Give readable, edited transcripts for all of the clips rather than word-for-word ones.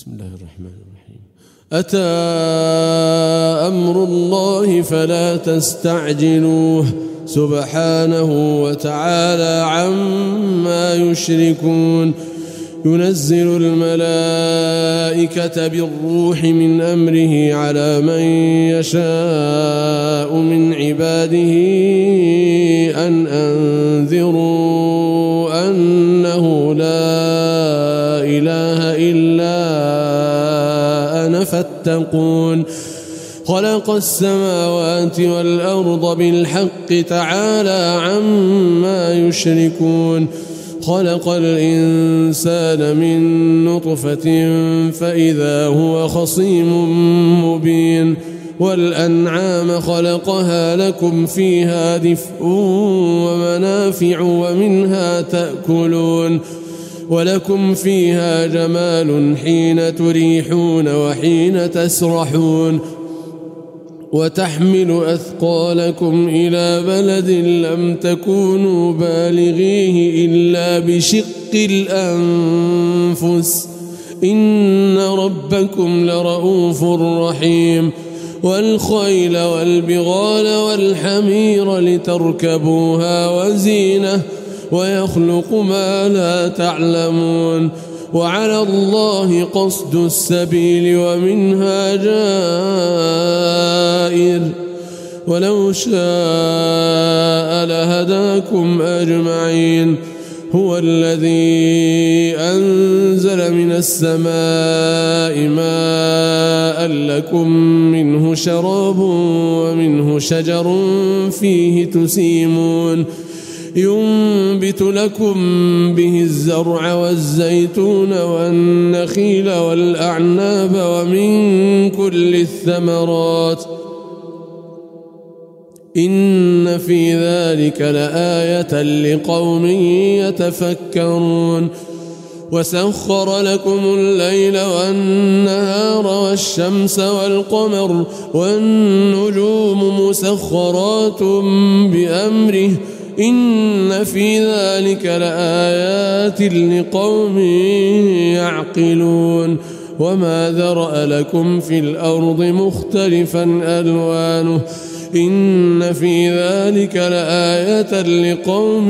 بسم الله الرحمن الرحيم. أتى أمر الله فلا تستعجلوه سبحانه وتعالى عما يشركون. ينزل الملائكة بالروح من أمره على من يشاء من عباده أن أنذروا أنه لا إله إلا أنا فاتقون. خلق السماوات والأرض بالحق تعالى عما يشركون. خلق الإنسان من نطفة فإذا هو خصيم مبين. والأنعام خلقها لكم فيها دفء ومنافع ومنها تأكلون ولكم فيها جمال حين تريحون وحين تسرحون. وتحمل أثقالكم إلى بلد لم تكونوا بالغيه إلا بشق الأنفس إن ربكم لرؤوف رحيم. والخيل والبغال والحمير لتركبوها وزينة ويخلق ما لا تعلمون. وعلى الله قصد السبيل ومنها جائر ولو شاء لهداكم أجمعين. هو الذي أنزل من السماء ماء لكم منه شراب ومنه شجر فيه تسيمون. ينبت لكم به الزرع والزيتون والنخيل والأعناب ومن كل الثمرات إن في ذلك لآية لقوم يتفكرون. وسخر لكم الليل والنهار والشمس والقمر والنجوم مسخرات بأمره إن في ذلك لآيات لقوم يعقلون. وما ذرأ لكم في الأرض مختلفا ألوانه إن في ذلك لآية لقوم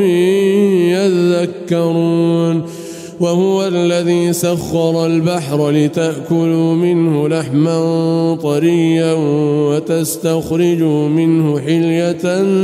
يذكرون. وهو الذي سخر البحر لتأكلوا منه لحما طريا وتستخرجوا منه حلية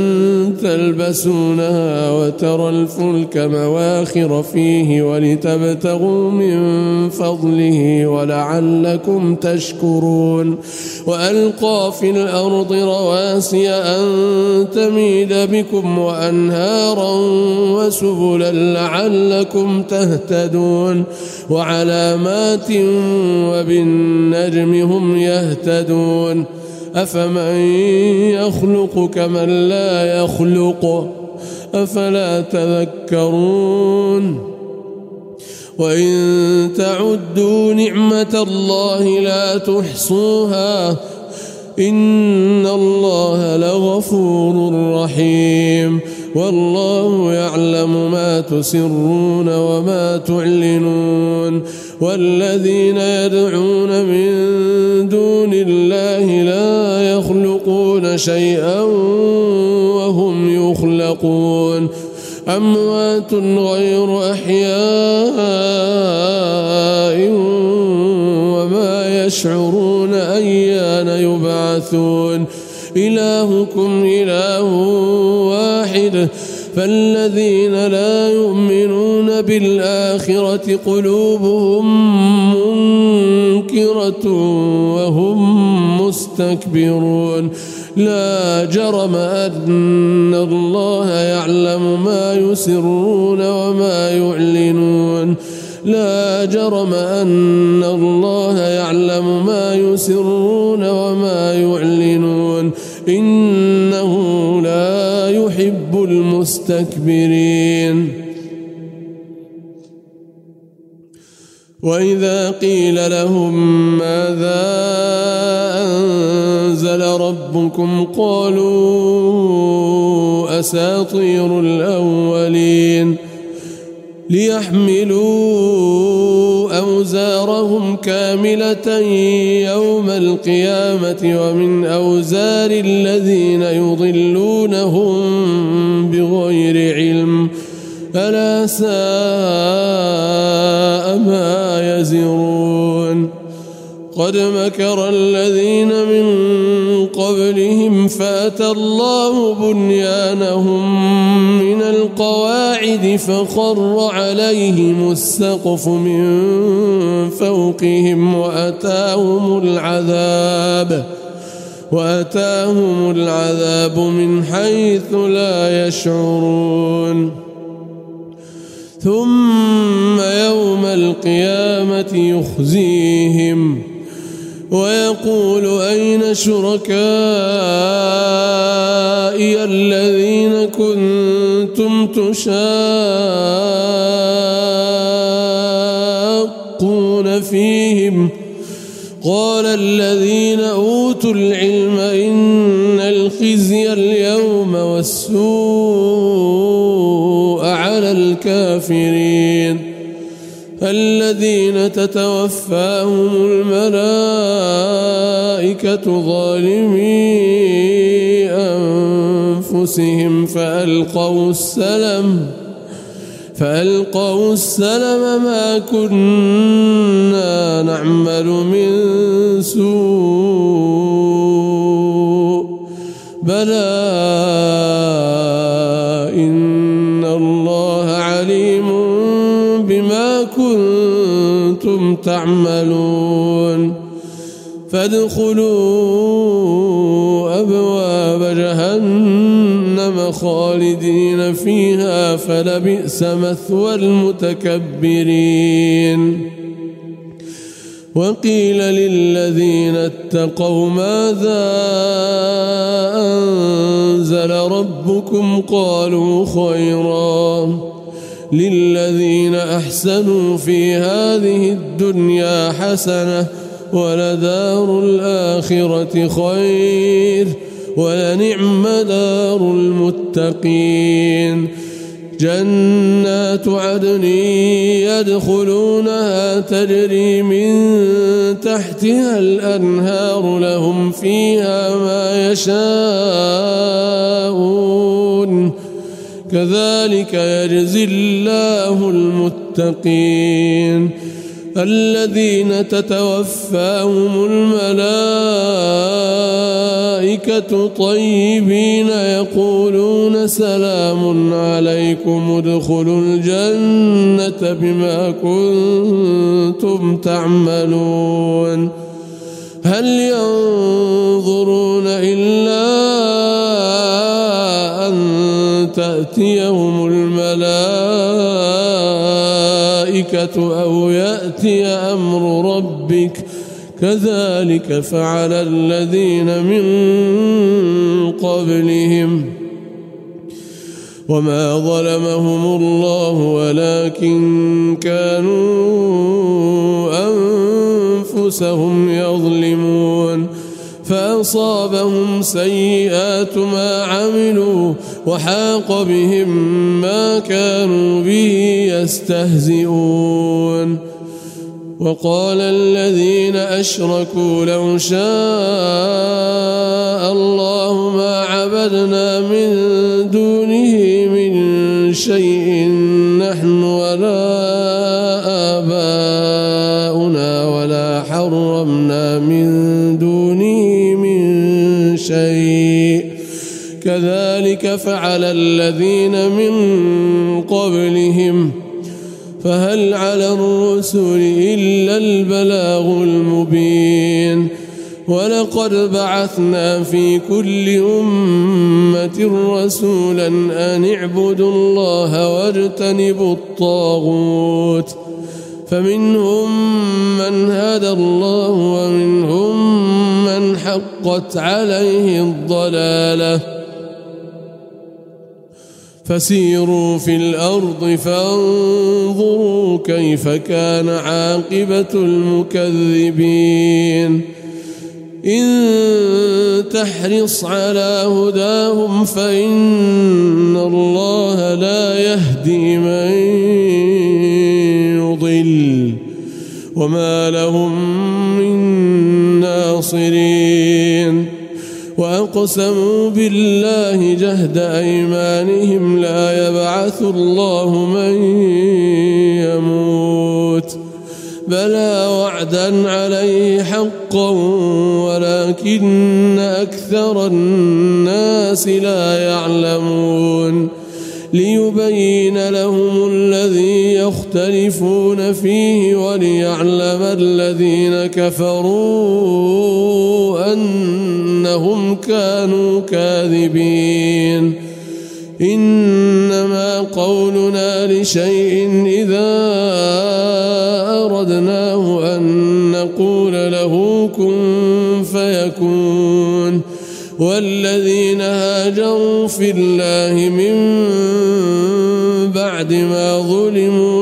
تلبسونها وترى الفلك مواخر فيه ولتبتغوا من فضله ولعلكم تشكرون. وألقى في الأرض رواسي أن تميد بكم وأنهارا وسبلا لعلكم تهتدون. وعلامات وبالنجم هم يهتدون. أفمن يخلق كمن لا يخلق أفلا تذكرون. وإن تعدوا نعمة الله لا تحصوها إن الله لغفور رحيم. والله يعلم ما تسرون وما تعلنون. والذين يدعون من دون الله لا يخلقون شيئا وهم يخلقون. أموات غير أحياء وما يشعرون أيان يبعثون. إلهكم إله واحد فالذين لا يؤمنون بالآخرة قلوبهم منكرة وهم مستكبرون. لا جرم أن الله يعلم ما يسرون وما يعلنون. لا جرم أن الله يعلم ما يسرون وما يعلنون إنه لا يحب المستكبرين. وإذا قيل لهم ماذا أنزل ربكم قالوا أساطير الأولين ليحملوا أوزارهم كاملة يوم القيامة ومن أوزار الذين يضلونهم بغير علم ألا ساء ما يزرون قد مكر الذين من قبلهم فأتى الله بنيانهم من القواعد فخر عليهم السقف من فوقهم وأتاهم العذاب من حيث لا يشعرون ثم يوم القيامة يخزيهم ويقول أين شركائي الذين كنتم تشاقون فيهم قال الذين أوتوا العلم إن الخزي اليوم والسوء على الكافرين الذين تتوفاهم الملائكة ظالمي أنفسهم فألقوا السلم ما كنا نعمل من سوء بلى إن الله عليم بما كنتم تعملون فادخلوا أبواب جهنم خالدين فيها فلبئس مثوى المتكبرين وقيل للذين اتقوا ماذا أنزل ربكم قالوا خيرا للذين أحسنوا في هذه الدنيا حسنة ولدار الآخرة خير ولنعم دار المتقين جنات عدن يدخلونها تجري من تحتها الأنهار لهم فيها ما يشاءون كذلك يجزي الله المتقين الذين تتوفاهم الملائكة طيبين يقولون سلام عليكم ادخلوا الجنة بما كنتم تعملون هل ينظرون إلا أن تأتيهم الملائكة أو يأتي أمر ربك كذلك فعل الذين من قبلهم وما ظلمهم الله ولكن كانوا أنفسهم يظلمون فأصابهم سيئات ما عملوا وحاق بهم ما كانوا به يستهزئون وقال الذين أشركوا لو شاء الله ما عبدنا من دونه من شيء نحن ولا آباؤنا ولا حرمنا من دونه من شيء كذلك فعل الذين من قبلهم فهل على الرسل إلا البلاغ المبين ولقد بعثنا في كل أمة رسولا أن اعبدوا الله واجتنبوا الطاغوت فمنهم من هدى الله ومنهم من حقت عليه الضلالة فسيروا في الأرض فانظروا كيف كان عاقبة المكذبين إن تحرص على هداهم فإن الله لا يهدي من يضل وما لهم من ناصرين. وأقسموا بالله جهد أيمانهم لا يبعث الله من يموت بلى وعدا عليه حقا ولكن أكثر الناس لا يعلمون. ليبين لهم الذي يختلفون فيه وليعلم الذين كفروا أنهم كانوا كاذبين. إنما قولنا لشيء إذا أردناه أن نقول له كن فيكون. والذين هاجروا في الله من بعد ما ظلموا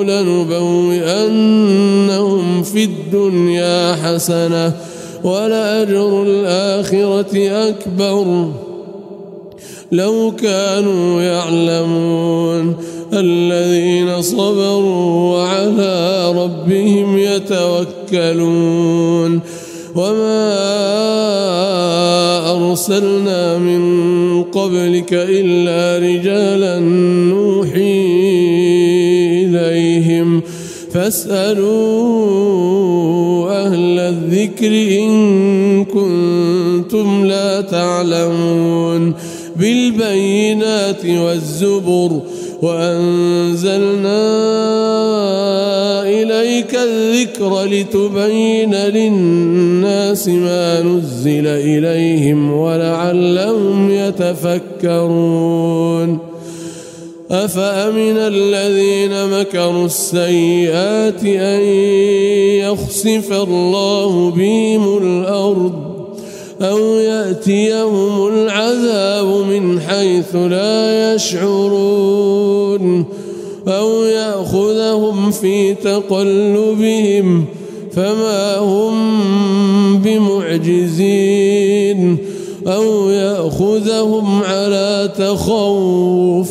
لنبوئنهم في الدنيا حسنة ولأجر الآخرة أكبر لو كانوا يعلمون. الذين صبروا وعلى ربهم يتوكلون. وما أرسلنا من قبلك إلا رجالا نوحي إليهم فاسألوا أهل الذكر إن كنتم لا تعلمون. بالبينات والزبر وأنزلنا إليك الذكر لتبين للناس ما نزل إليهم ولعلهم يتفكرون. أفأمن الذين مكروا السيئات أن يخسف الله بهم الأرض أو يأتيهم العذاب من حيث لا يشعرون أو يأخذهم في تقلبهم فما هم بمعجزين أو يأخذهم على تخوف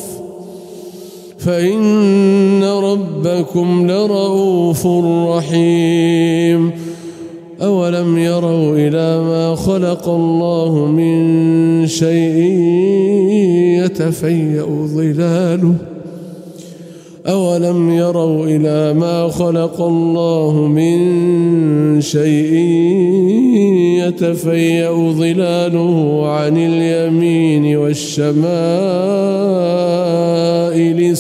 فإن ربكم لرؤوف رحيم. أولم يروا إلى ما خلق الله من شيء يتفيأ ظلاله أولم يروا إلى ما خلق الله من شيء يتفيأ ظلاله عن اليمين والشمائل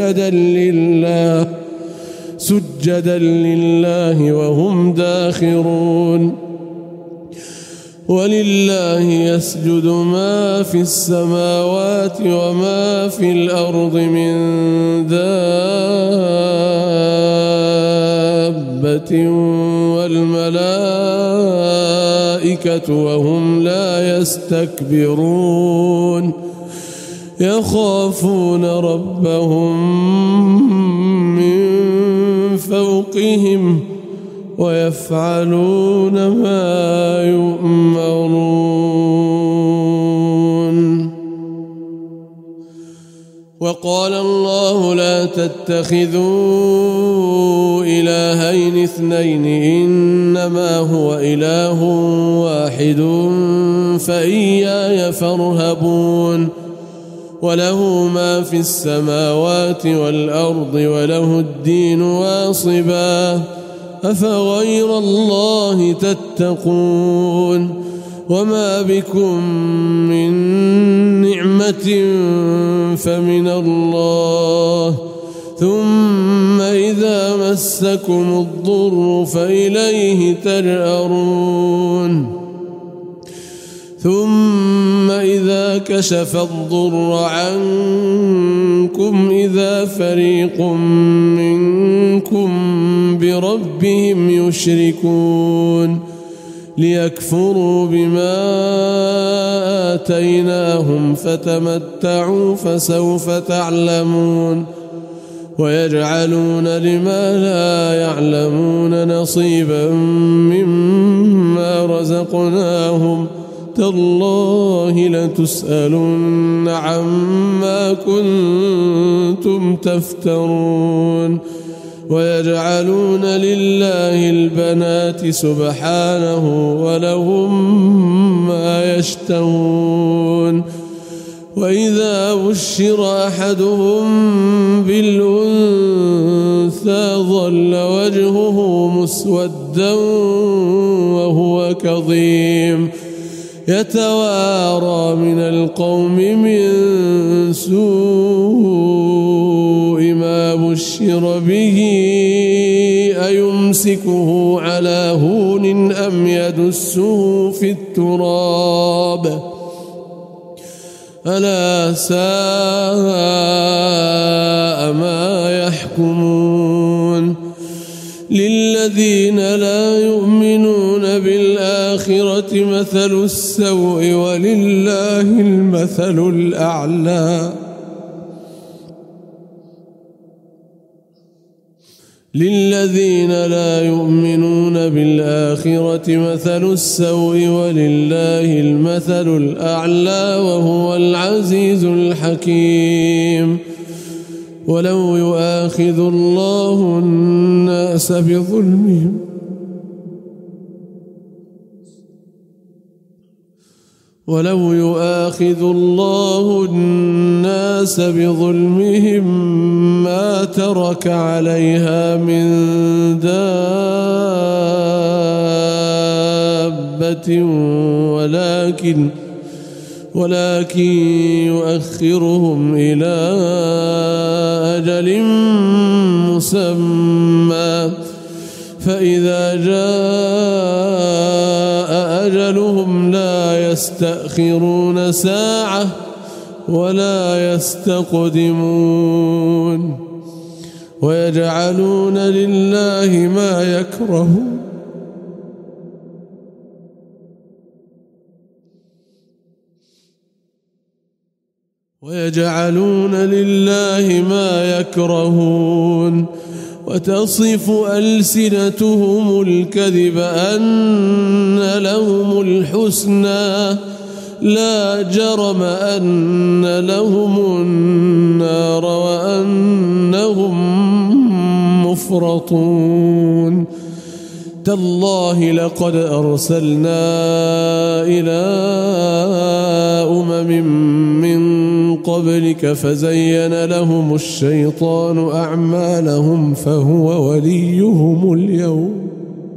سجدا لله وهم داخرون. ولله يسجد ما في السماوات وما في الأرض من دابة والملائكة وهم لا يستكبرون يخافون ربهم من فوقهم ويفعلون ما يؤمرون. وقال الله لا تتخذوا إلهين اثنين إنما هو إله واحد فإياي فارهبون. وله ما في السماوات والأرض وله الدين واصبا أفغير الله تتقون. وما بكم من نعمة فمن الله ثم إذا مسكم الضر فإليه تجأرون. ثم إذا كشف الضر عنكم إذا فريق منكم بربهم يشركون ليكفروا بما آتيناهم فتمتعوا فسوف تعلمون. ويجعلون لما لا يعلمون نصيبا مما رزقناهم تالله لتسألن عما كنتم تفترون ويجعلون لله البنات سبحانه ولهم ما يشتهون وإذا بشر أحدهم بالأنثى ظل وجهه مسودا وهو كظيم يتوارى من القوم من سوء ما بشر به أيمسكه على هون أم يدسه في التراب ألا ساء ما يحكمون للذين لا يؤمنون بالآخرة مثل السوء ولله المثل الأعلى للذين لا يؤمنون بالآخرة مثل السوء ولله المثل الأعلى وهو العزيز الحكيم ولو يؤاخذ الله الناس بظلمهم ما ترك عليها من دابة ولكن يؤخرهم إلى أجل مسمى فإذا جاء أجلهم لا يستأخرون ساعة ولا يستقدمون ويجعلون لله ما يكرهون وتصف ألسنتهم الكذب أن لهم الحسنى لا جرم أن لهم النار وأنهم مفرطون تالله لقد أرسلنا إلى من قبلك فزين لهم الشيطان أعمالهم فهو وليهم اليوم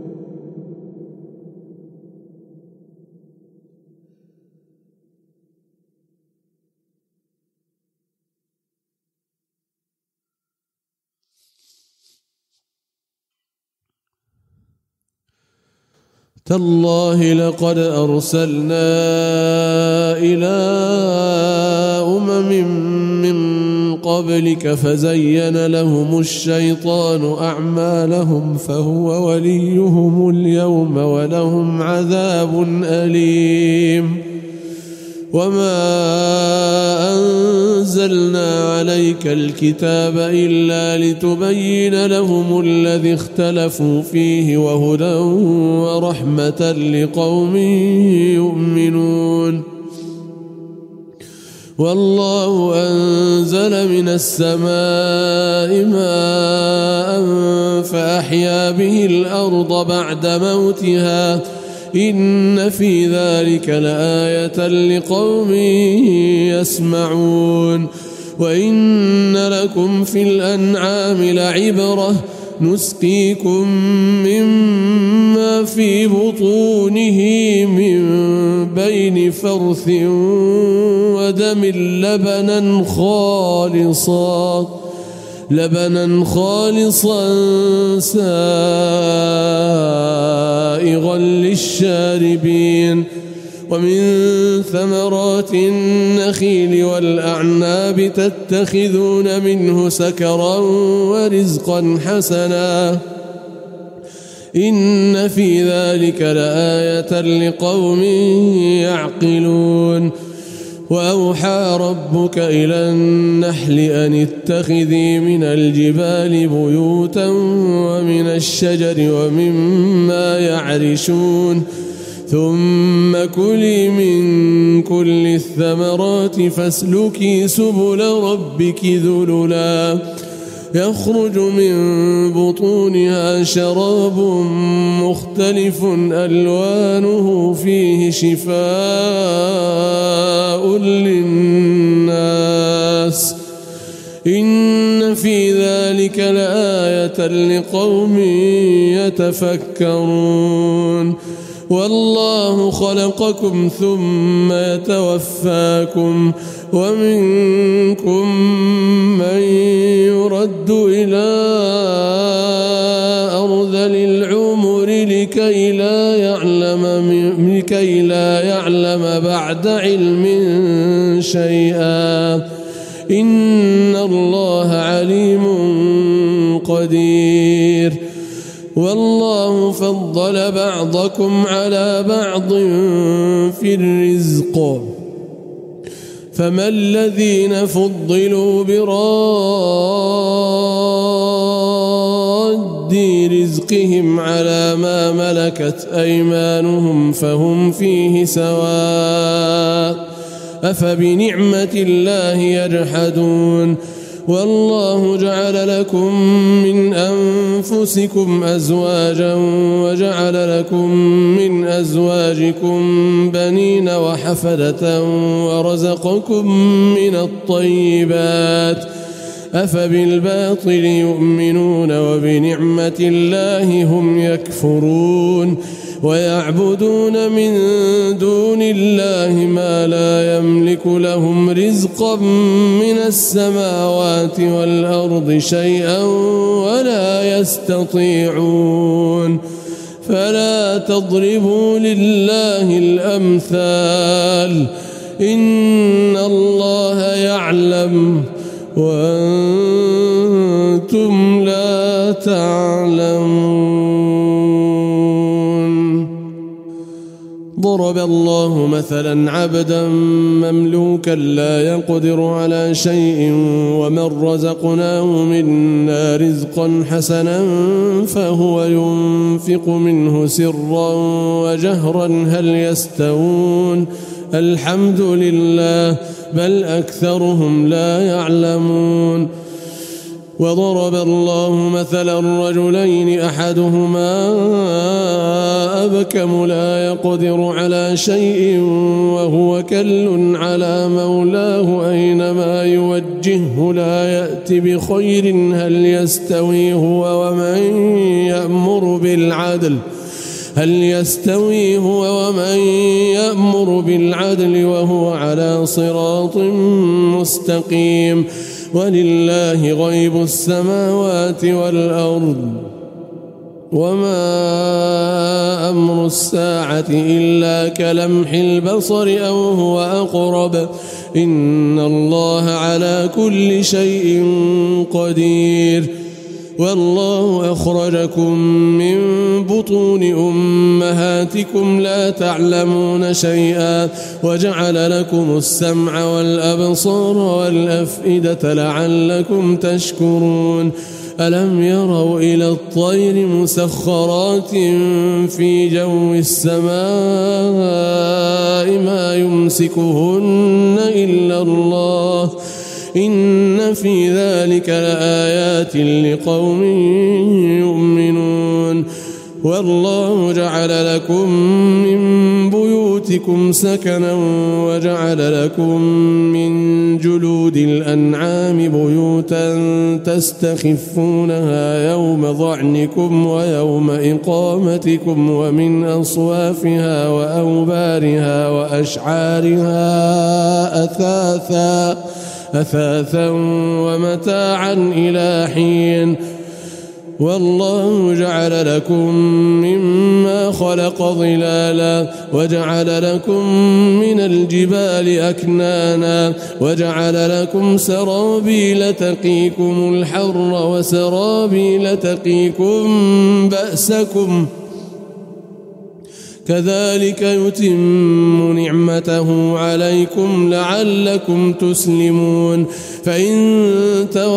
تالله لقد أرسلنا إلى من قبلك فزين لهم الشيطان أعمالهم فهو وليهم اليوم ولهم عذاب أليم وما أنزلنا عليك الكتاب إلا لتبين لهم الذي اختلفوا فيه وهدى ورحمة لقوم يؤمنون والله أنزل من السماء ماء فأحيا به الأرض بعد موتها إن في ذلك لآية لقوم يسمعون وإن لكم في الأنعام لعبرة نسقيكم مما في بطونه من بين فرث ودم لبنا خالصا سائغا للشاربين ومن ثمرات النخيل والأعناب تتخذون منه سكرا ورزقا حسنا إن في ذلك لآية لقوم يعقلون وأوحى ربك إلى النحل أن اتخذي من الجبال بيوتا ومن الشجر ومما يعرشون ثم كلي من كل الثمرات فاسلكي سبل ربك ذللا يخرج من بطونها شراب مختلف ألوانه فيه شفاء للناس إن في ذلك لآية لقوم يتفكرون والله خلقكم ثم يتوفاكم ومنكم من يرد إلى أرذل العمر لكي لا يعلم بعد علم شيئا إن الله عليم قدير والله فضل بعضكم على بعض في الرزق فما الذين فضلوا براد رزقهم على ما ملكت أيمانهم فهم فيه سواء أفبنعمة الله يجحدون والله جعل لكم من أنفسكم أزواجا وجعل لكم من أزواجكم بنين وحفدة ورزقكم من الطيبات أفبالباطل يؤمنون وبنعمة الله هم يكفرون ويعبدون من دون الله ما لا يملك لهم رزقا من السماوات والأرض شيئا ولا يستطيعون فلا تضربوا لله الأمثال إن الله يعلم وأنتم لا تعلمون ضرب الله مثلا عبدا مملوكا لا يقدر على شيء ومن رزقناه منا رزقا حسنا فهو ينفق منه سرا وجهرا هل يستوون الحمد لله بل أكثرهم لا يعلمون وضرب الله مثلا رجلين أحدهما أبكم لا يقدر على شيء وهو كل على مولاه أينما يوجهه لا يأتي بخير هل يستوي هو ومن يأمر بالعدل وهو على صراط مستقيم ولله غيب السماوات والأرض وما أمر الساعة إلا كلمح البصر أو هو أقرب إن الله على كل شيء قدير والله أخرجكم من بطون أمهاتكم لا تعلمون شيئا وجعل لكم السمع والأبصار والأفئدة لعلكم تشكرون ألم يروا إلى الطير مسخرات في جو السماء ما يمسكهن إلا الله إن في ذلك لآيات لقوم يؤمنون والله جعل لكم من بيوتكم سكنا وجعل لكم من جلود الأنعام بيوتا تستخفونها يوم ظعنكم ويوم إقامتكم ومن أصوافها وأوبارها وأشعارها أثاثا ومتاعا إلى حين والله جعل لكم مما خلق ظلالا وجعل لكم من الجبال أكنانا وجعل لكم سرابيل تقيكم الحر وسرابيل تقيكم بأسكم كذلك يتم نعمته عليكم لعلكم تسلمون فإن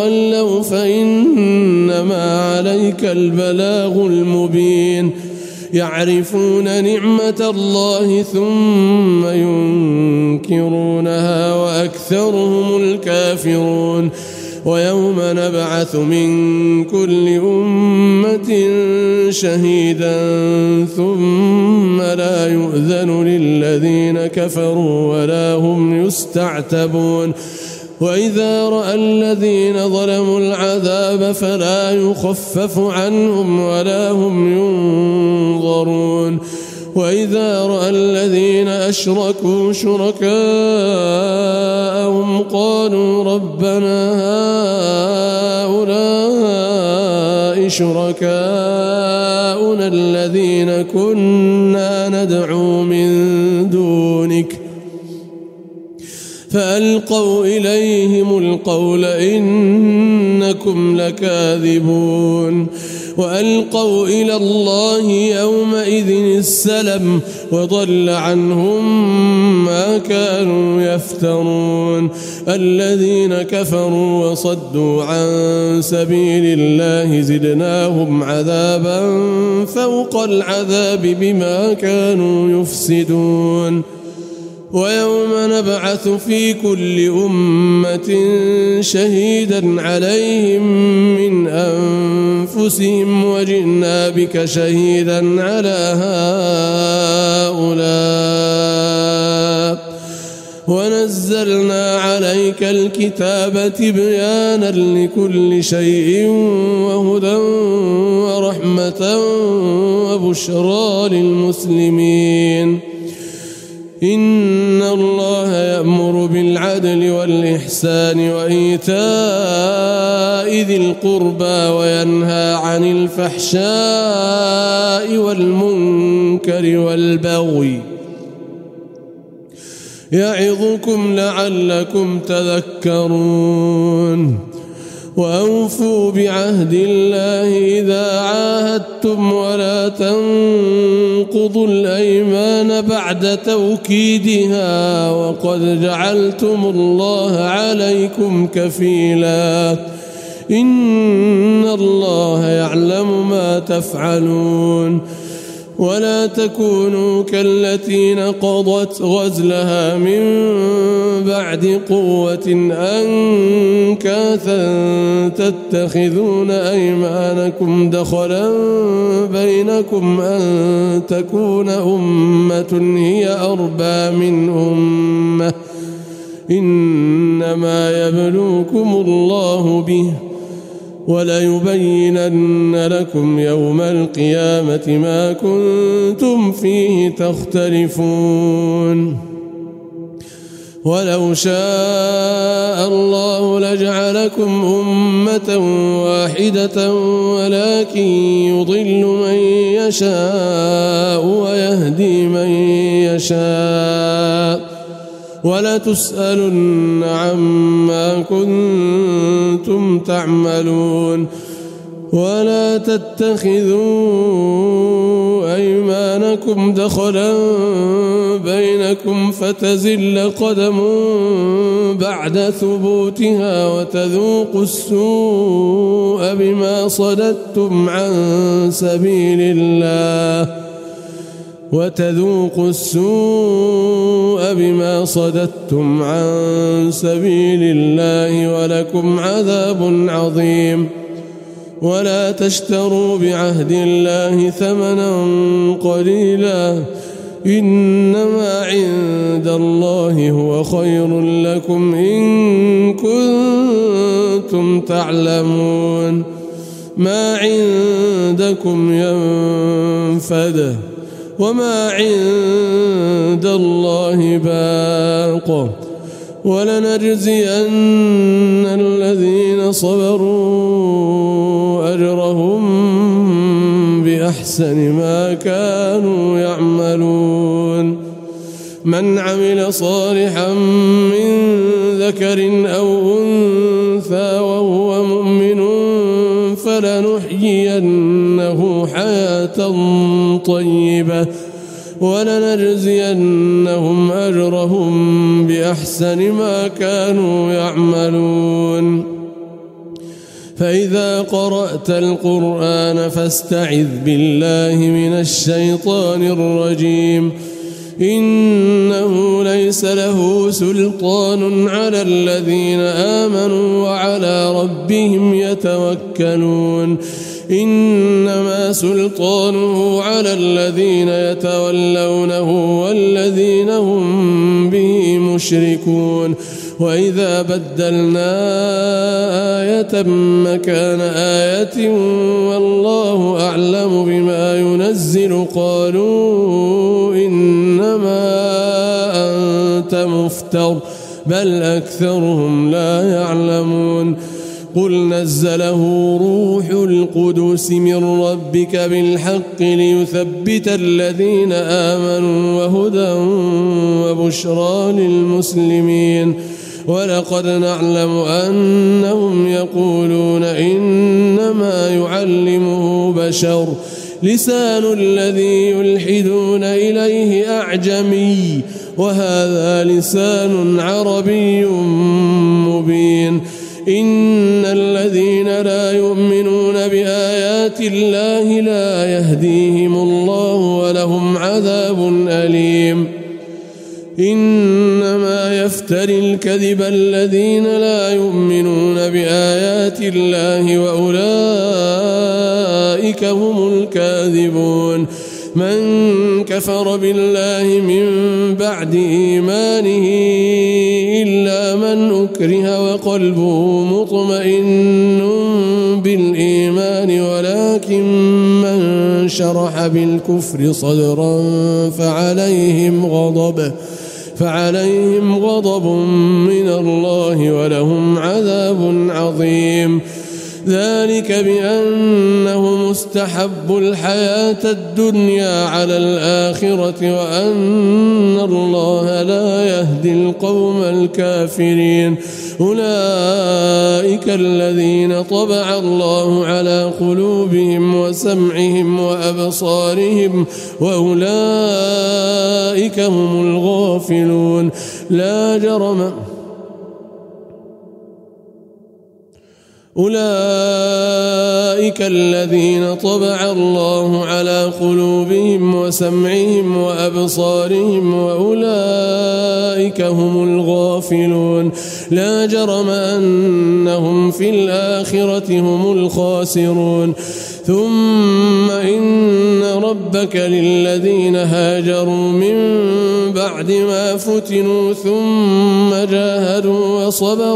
تولوا فإنما عليك البلاغ المبين يعرفون نعمة الله ثم ينكرونها وأكثرهم الكافرون ويوم نبعث من كل أمة شهيدا ثم لا يؤذن للذين كفروا ولا هم يستعتبون وإذا رأى الذين ظلموا العذاب فلا يخفف عنهم ولا هم ينظرون وإذا رأى الذين أشركوا شركاءهم قالوا ربنا هؤلاء شركاؤنا الذين كنا ندعو من دونك فألقوا إليهم القول إنكم لكاذبون وألقوا إلى الله يومئذ السلم وضل عنهم ما كانوا يفترون الذين كفروا وصدوا عن سبيل الله زدناهم عذابا فوق العذاب بما كانوا يفسدون ويوم نبعث في كل أمة شهيدا عليهم من أنفسهم وجئنا بك شهيدا على هؤلاء ونزلنا عليك الكتاب تبيانا لكل شيء وهدى ورحمة وبشرى للمسلمين إن الله يأمر بالعدل والإحسان وإيتاء ذي القربى وينهى عن الفحشاء والمنكر والبغي يعظكم لعلكم تذكرون وأوفوا بعهد الله إذا عاهدتم ولا تنقضوا الأيمان بعد توكيدها وقد جعلتم الله عليكم كفيلا إن الله يعلم ما تفعلون ولا تكونوا كالتي نقضت غزلها من بعد قوة أنكاثا تتخذون أيمانكم دخلا بينكم أن تكون أمة هي أربى من أمة إنما يبلوكم الله به وليبينن لكم يوم القيامة ما كنتم فيه تختلفون ولو شاء الله لجعلكم أمة واحدة ولكن يضل من يشاء ويهدي من يشاء ولتسألن عما كنتم تعملون ولا تتخذوا أيمانكم دخلا بينكم فتزل قدم بعد ثبوتها وتذوقوا السوء بما صددتم عن سبيل الله ولكم عذاب عظيم ولا تشتروا بعهد الله ثمنا قليلا إنما عند الله هو خير لكم إن كنتم تعلمون ما عندكم ينفد وما عند الله باق ولنجزين الذين صبروا أجرهم بأحسن ما كانوا يعملون من عمل صالحا من ذكر أو أنثى وهو مؤمن فلنحيينه حياة طيبة ولنجزينهم أجرهم بأحسن ما كانوا يعملون فإذا قرأت القرآن فاستعذ بالله من الشيطان الرجيم إنه ليس له سلطان على الذين آمنوا وعلى ربهم يتوكلون إنما سلطانه على الذين يتولونه والذين هم به مشركون وإذا بدلنا آية مكان آية والله أعلم بما ينزل قالوا إنما أنت مفتر بل أكثرهم لا يعلمون قل نزله روح القدس من ربك بالحق ليثبت الذين آمنوا وهدى وبشرى للمسلمين ولقد نعلم أنهم يقولون إنما يعلمه بشر لسان الذي يلحدون إليه أعجمي وهذا لسان عربي مبين إن الذين لا يؤمنون بآيات الله لا يهديهم الله ولهم عذاب أليم إنما يفتري الكذب الذين لا يؤمنون بآيات الله وأولئك هم الكاذبون من كفر بالله من بعد إيمانه إلا من أكره وقلبه مطمئن بالإيمان ولكن من شرح بالكفر صدرا فعليهم غضب من الله ولهم عذاب عظيم ذلك بأنهم استحبوا الحياة الدنيا على الآخرة وأن الله لا يهدي القوم الكافرين أولئك الذين طبع الله على قلوبهم وسمعهم وأبصارهم وأولئك هم الغافلون لا جرم أولئك الذين طبع الله على قلوبهم وسمعهم وأبصارهم وأولئك هم الغافلون لا جرم أنهم في الآخرة هم الخاسرون ثم إن ربك للذين هاجروا من بعد ما فتنوا ثم جاهدوا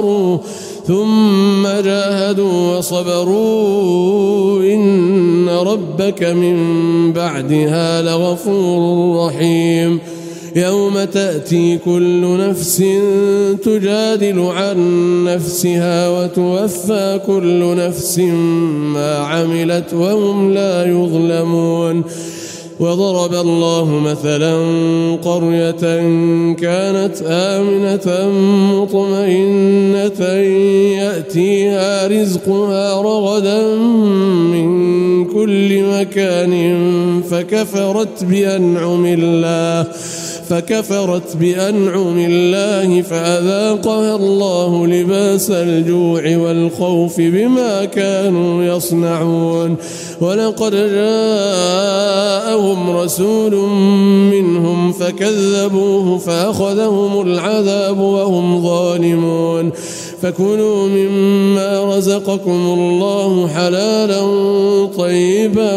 وصبروا إن ربك من بعدها لغفور رحيم يوم تأتي كل نفس تجادل عن نفسها وتوفى كل نفس ما عملت وهم لا يظلمون وضرب الله مثلا قرية كانت آمنة مطمئنة يأتيها رزقها رغدا من كل مكان فكفرت بأنعم الله فأذاقها الله لباس الجوع والخوف بما كانوا يصنعون ولقد جاءهم رسول منهم فكذبوه فأخذهم العذاب وهم ظالمون فكلوا مما رزقكم الله حلالا طيبا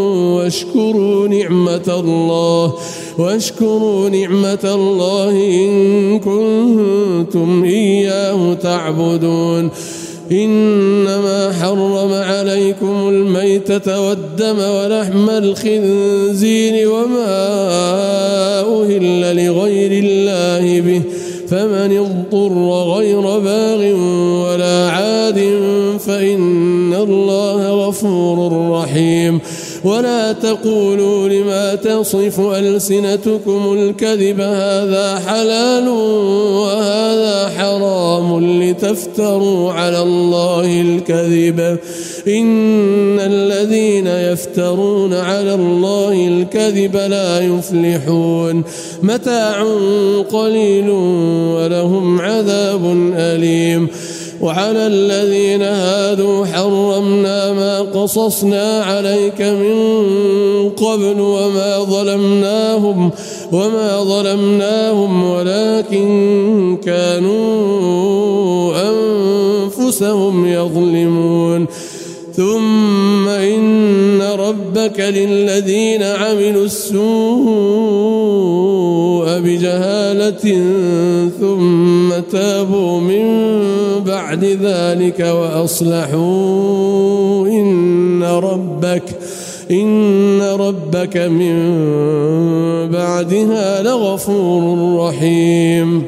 واشكروا نعمة الله إن كنتم إياه تعبدون إنما حرم عليكم الميتة والدم ولحم الخنزير وما أهل لغير الله به فمن اضطر غير باغ ولا عاد فإن الله غفور رحيم ولا تقولوا لما تصف ألسنتكم الكذب هذا حلال وهذا حرام لتفتروا على الله الكذب إن الذين يفترون على الله الكذب لا يفلحون متاع قليل ولهم عذاب أليم وعلى الذين هادوا حرمنا ما قصصنا عليك من قبل وما ظلمناهم ولكن كانوا أنفسهم يظلمون ثم إن ربك للذين عملوا السوء بجهالة ثم تابوا من بعد ذلك وأصلحوا إن ربك من بعدها لغفور رحيم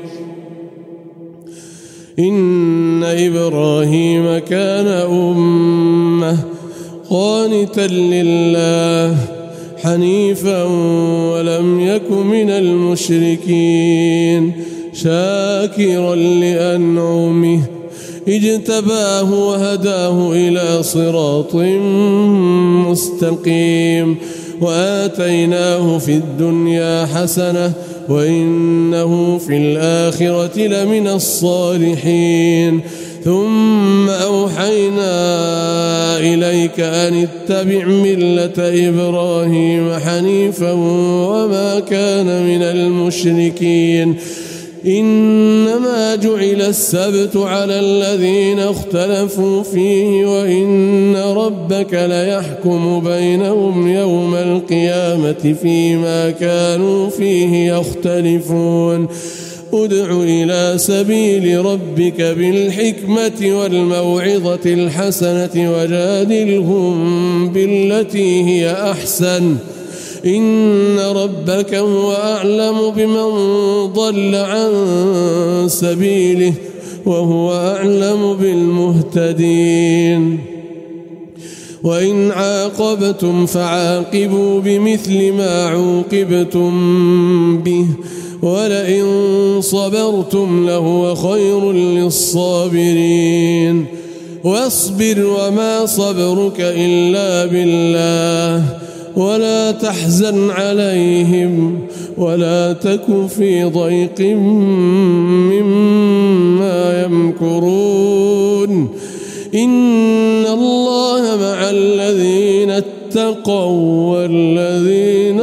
إن إبراهيم كان أمة قانتا لله حنيفا ولم يك من المشركين شاكرا لأنعمه اجتباه وهداه إلى صراط مستقيم وآتيناه في الدنيا حسنة وإنه في الآخرة لمن الصالحين ثم أوحينا إليك أن اتبع ملة إبراهيم حنيفا وما كان من المشركين إنما جعل السبت على الذين اختلفوا فيه وإن ربك ليحكم بينهم يوم القيامة فيما كانوا فيه يختلفون ادع إلى سبيل ربك بالحكمة والموعظة الحسنة وجادلهم بالتي هي أحسن إن ربك هو أعلم بمن ضل عن سبيله وهو أعلم بالمهتدين وإن عاقبتم فعاقبوا بمثل ما عوقبتم به ولئن صبرتم لهو خير للصابرين واصبر وما صبرك إلا بالله ولا تحزن عليهم ولا تك في ضيق مما يمكرون إن الله مع الذين اتقوا والذين